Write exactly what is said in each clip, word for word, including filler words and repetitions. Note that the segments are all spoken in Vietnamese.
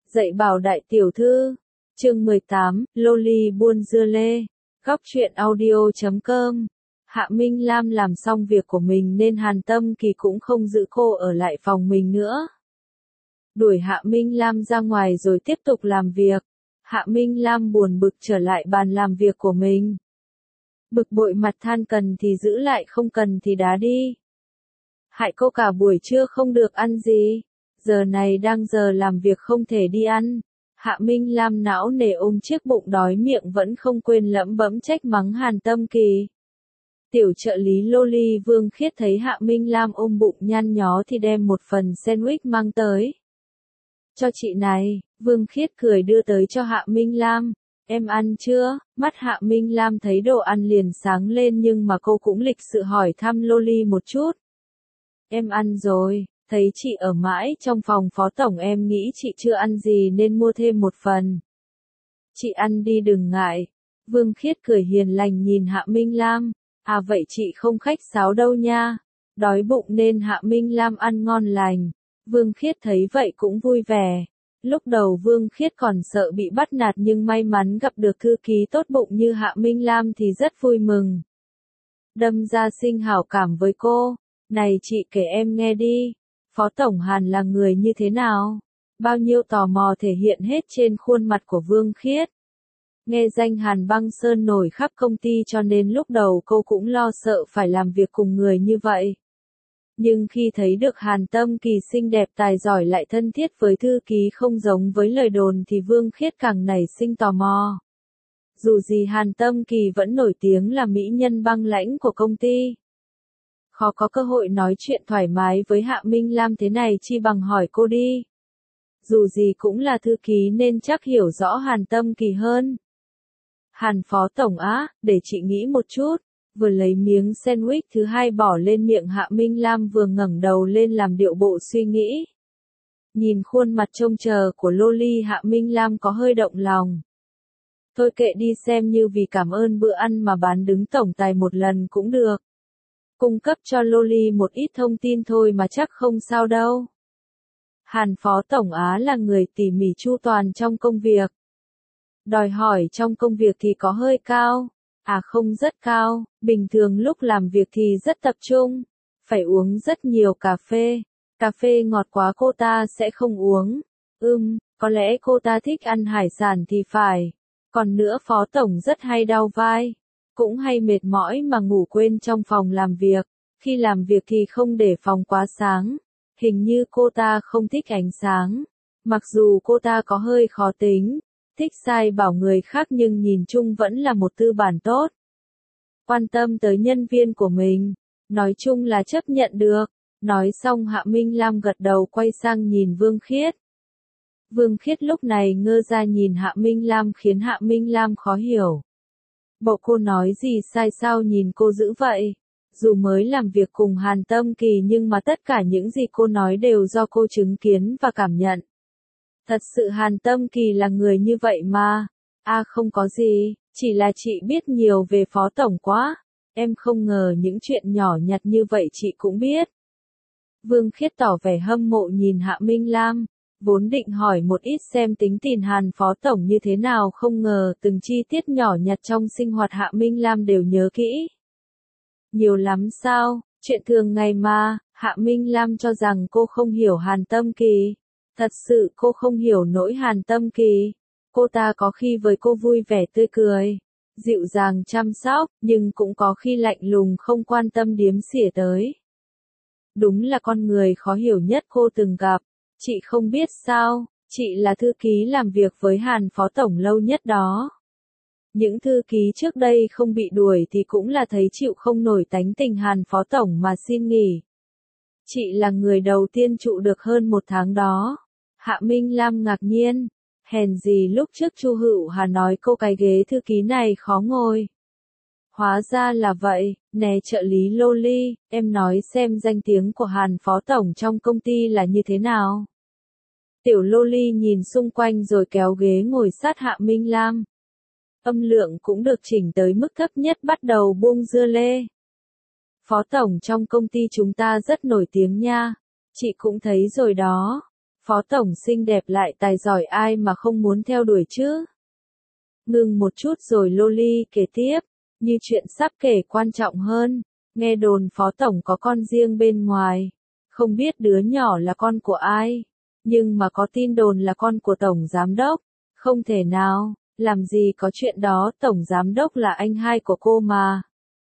Dạy bảo đại tiểu thư. Chương mười tám, Loli buôn dưa lê. Góc truyện audio chấm com. Hạ Minh Lam làm xong việc của mình nên Hàn Tâm Kỳ cũng không giữ cô ở lại phòng mình nữa. Đuổi Hạ Minh Lam ra ngoài rồi tiếp tục làm việc. Hạ Minh Lam buồn bực trở lại bàn làm việc của mình. Bực bội mặt than cần thì giữ lại không cần thì đá đi. Hại cô cả buổi trưa không được ăn gì. Giờ này đang giờ làm việc không thể đi ăn. Hạ Minh Lam não nề ôm chiếc bụng đói miệng vẫn không quên lẩm bẩm trách mắng Hàn Tâm Kỳ. Tiểu trợ lý Loli Vương Khiết thấy Hạ Minh Lam ôm bụng nhăn nhó thì đem một phần sandwich mang tới. Cho chị này, Vương Khiết cười đưa tới cho Hạ Minh Lam. Em ăn chưa? Mắt Hạ Minh Lam thấy đồ ăn liền sáng lên nhưng mà cô cũng lịch sự hỏi thăm Loli một chút. Em ăn rồi, thấy chị ở mãi trong phòng phó tổng em nghĩ chị chưa ăn gì nên mua thêm một phần. Chị ăn đi đừng ngại. Vương Khiết cười hiền lành nhìn Hạ Minh Lam. À vậy chị không khách sáo đâu nha. Đói bụng nên Hạ Minh Lam ăn ngon lành. Vương Khiết thấy vậy cũng vui vẻ. Lúc đầu Vương Khiết còn sợ bị bắt nạt nhưng may mắn gặp được thư ký tốt bụng như Hạ Minh Lam thì rất vui mừng. Đâm ra sinh hảo cảm với cô. Này chị kể em nghe đi. Phó Tổng Hàn là người như thế nào? Bao nhiêu tò mò thể hiện hết trên khuôn mặt của Vương Khiết. Nghe danh Hàn Băng Sơn nổi khắp công ty cho nên lúc đầu cô cũng lo sợ phải làm việc cùng người như vậy. Nhưng khi thấy được Hàn Tâm Kỳ xinh đẹp tài giỏi lại thân thiết với thư ký không giống với lời đồn thì Vương Khiết càng nảy sinh tò mò. Dù gì Hàn Tâm Kỳ vẫn nổi tiếng là mỹ nhân băng lãnh của công ty. Khó có cơ hội nói chuyện thoải mái với Hạ Minh Lam thế này chi bằng hỏi cô đi. Dù gì cũng là thư ký nên chắc hiểu rõ Hàn Tâm Kỳ hơn. Hàn Phó Tổng á, để chị nghĩ một chút. Vừa lấy miếng sandwich thứ hai bỏ lên miệng Hạ Minh Lam vừa ngẩng đầu lên làm điệu bộ suy nghĩ. Nhìn khuôn mặt trông chờ của Loli Hạ Minh Lam có hơi động lòng. Thôi kệ đi xem như vì cảm ơn bữa ăn mà bán đứng tổng tài một lần cũng được. Cung cấp cho Loli một ít thông tin thôi mà chắc không sao đâu. Hàn Phó Tổng Á là người tỉ mỉ chu toàn trong công việc. Đòi hỏi trong công việc thì có hơi cao. À không rất cao, bình thường lúc làm việc thì rất tập trung. Phải uống rất nhiều cà phê. Cà phê ngọt quá cô ta sẽ không uống. Ừm, có lẽ cô ta thích ăn hải sản thì phải. Còn nữa Phó Tổng rất hay đau vai. Cũng hay mệt mỏi mà ngủ quên trong phòng làm việc. Khi làm việc thì không để phòng quá sáng. Hình như cô ta không thích ánh sáng. Mặc dù cô ta có hơi khó tính. Thích sai bảo người khác nhưng nhìn chung vẫn là một tư bản tốt. Quan tâm tới nhân viên của mình. Nói chung là chấp nhận được. Nói xong Hạ Minh Lam gật đầu quay sang nhìn Vương Khiết. Vương Khiết lúc này ngơ ra nhìn Hạ Minh Lam khiến Hạ Minh Lam khó hiểu. Bộ cô nói gì sai sao nhìn cô dữ vậy? Dù mới làm việc cùng Hàn Tâm Kỳ nhưng mà tất cả những gì cô nói đều do cô chứng kiến và cảm nhận. Thật sự Hàn Tâm Kỳ là người như vậy mà. À không có gì, chỉ là chị biết nhiều về Phó Tổng quá. Em không ngờ những chuyện nhỏ nhặt như vậy chị cũng biết. Vương Khiết tỏ vẻ hâm mộ nhìn Hạ Minh Lam. Vốn định hỏi một ít xem tính tình Hàn Phó Tổng như thế nào không ngờ từng chi tiết nhỏ nhặt trong sinh hoạt Hạ Minh Lam đều nhớ kỹ. Nhiều lắm sao, chuyện thường ngày mà, Hạ Minh Lam cho rằng cô không hiểu Hàn Tâm Kỳ. Thật sự cô không hiểu nỗi Hàn Tâm Kỳ. Cô ta có khi với cô vui vẻ tươi cười, dịu dàng chăm sóc, nhưng cũng có khi lạnh lùng không quan tâm điếm xỉa tới. Đúng là con người khó hiểu nhất cô từng gặp. Chị không biết sao, chị là thư ký làm việc với Hàn Phó Tổng lâu nhất đó. Những thư ký trước đây không bị đuổi thì cũng là thấy chịu không nổi tánh tình Hàn Phó Tổng mà xin nghỉ. Chị là người đầu tiên trụ được hơn một tháng đó. Hạ Minh Lam ngạc nhiên. Hèn gì lúc trước Chu Hữu Hà nói cô cái ghế thư ký này khó ngồi. Hóa ra là vậy, nè trợ lý Loli, em nói xem danh tiếng của Hàn Phó Tổng trong công ty là như thế nào. Tiểu Loli nhìn xung quanh rồi kéo ghế ngồi sát Hạ Minh Lam. Âm lượng cũng được chỉnh tới mức thấp nhất bắt đầu buông dưa lê. Phó Tổng trong công ty chúng ta rất nổi tiếng nha. Chị cũng thấy rồi đó. Phó tổng xinh đẹp lại tài giỏi ai mà không muốn theo đuổi chứ? Ngừng một chút rồi Loli kể tiếp, như chuyện sắp kể quan trọng hơn, nghe đồn phó tổng có con riêng bên ngoài, không biết đứa nhỏ là con của ai, nhưng mà có tin đồn là con của tổng giám đốc, không thể nào, làm gì có chuyện đó, tổng giám đốc là anh hai của cô mà.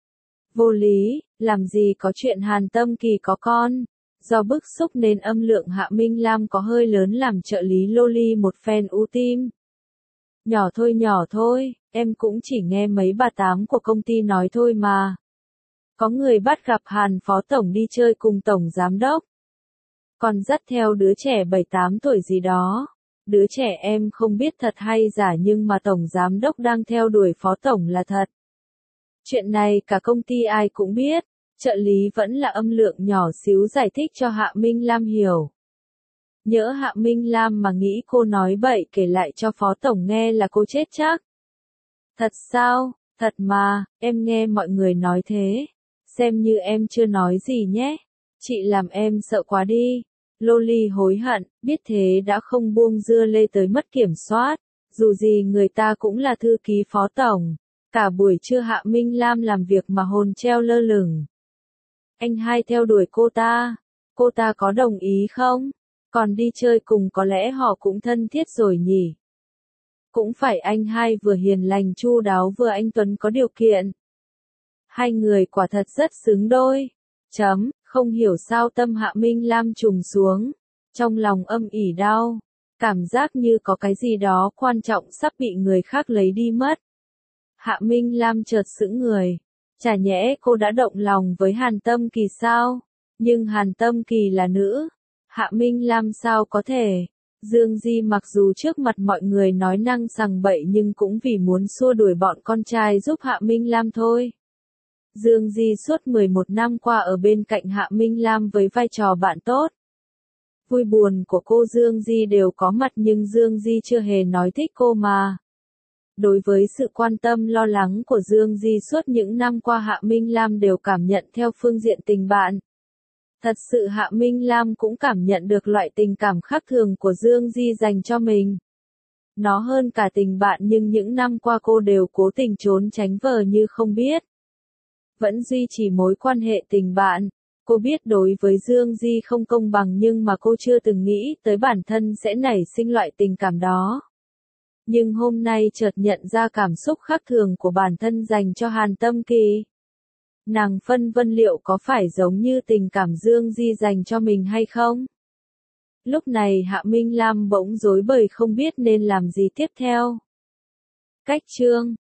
Vô lý, làm gì có chuyện Hàn Tâm Kỳ có con. Do bức xúc nên âm lượng Hạ Minh Lam có hơi lớn làm trợ lý Loli một phen u tim. Nhỏ thôi nhỏ thôi, em cũng chỉ nghe mấy bà tám của công ty nói thôi mà. Có người bắt gặp Hàn phó tổng đi chơi cùng tổng giám đốc. Còn dắt theo đứa trẻ bảy tám tuổi gì đó. Đứa trẻ em không biết thật hay giả nhưng mà tổng giám đốc đang theo đuổi phó tổng là thật. Chuyện này cả công ty ai cũng biết. Trợ lý vẫn là âm lượng nhỏ xíu giải thích cho Hạ Minh Lam hiểu. Nhỡ Hạ Minh Lam mà nghĩ cô nói bậy kể lại cho phó tổng nghe là cô chết chắc. Thật sao, thật mà, em nghe mọi người nói thế. Xem như em chưa nói gì nhé. Chị làm em sợ quá đi. Loli hối hận, biết thế đã không buông dưa lê tới mất kiểm soát. Dù gì người ta cũng là thư ký phó tổng. Cả buổi trưa Hạ Minh Lam làm việc mà hồn treo lơ lửng. Anh hai theo đuổi cô ta. Cô ta có đồng ý không? Còn đi chơi cùng có lẽ họ cũng thân thiết rồi nhỉ? Cũng phải anh hai vừa hiền lành chu đáo vừa anh Tuấn có điều kiện. Hai người quả thật rất xứng đôi. Chấm, không hiểu sao tâm Hạ Minh Lam trùng xuống. Trong lòng âm ỉ đau. Cảm giác như có cái gì đó quan trọng sắp bị người khác lấy đi mất. Hạ Minh Lam chợt sững người. Chả nhẽ cô đã động lòng với Hàn Tâm Kỳ sao? Nhưng Hàn Tâm Kỳ là nữ. Hạ Minh Lam sao có thể? Dương Di mặc dù trước mặt mọi người nói năng sằng bậy nhưng cũng vì muốn xua đuổi bọn con trai giúp Hạ Minh Lam thôi. Dương Di suốt mười một năm qua ở bên cạnh Hạ Minh Lam với vai trò bạn tốt. Vui buồn của cô Dương Di đều có mặt nhưng Dương Di chưa hề nói thích cô mà. Đối với sự quan tâm lo lắng của Dương Di suốt những năm qua Hạ Minh Lam đều cảm nhận theo phương diện tình bạn. Thật sự Hạ Minh Lam cũng cảm nhận được loại tình cảm khác thường của Dương Di dành cho mình. Nó hơn cả tình bạn nhưng những năm qua cô đều cố tình trốn tránh vờ như không biết. Vẫn duy trì mối quan hệ tình bạn. Cô biết đối với Dương Di không công bằng nhưng mà cô chưa từng nghĩ tới bản thân sẽ nảy sinh loại tình cảm đó. Nhưng hôm nay chợt nhận ra cảm xúc khác thường của bản thân dành cho Hàn Tâm Kỳ. Nàng phân vân liệu có phải giống như tình cảm Dương Di dành cho mình hay không? Lúc này Hạ Minh Lam bỗng rối bời không biết nên làm gì tiếp theo. Cách chương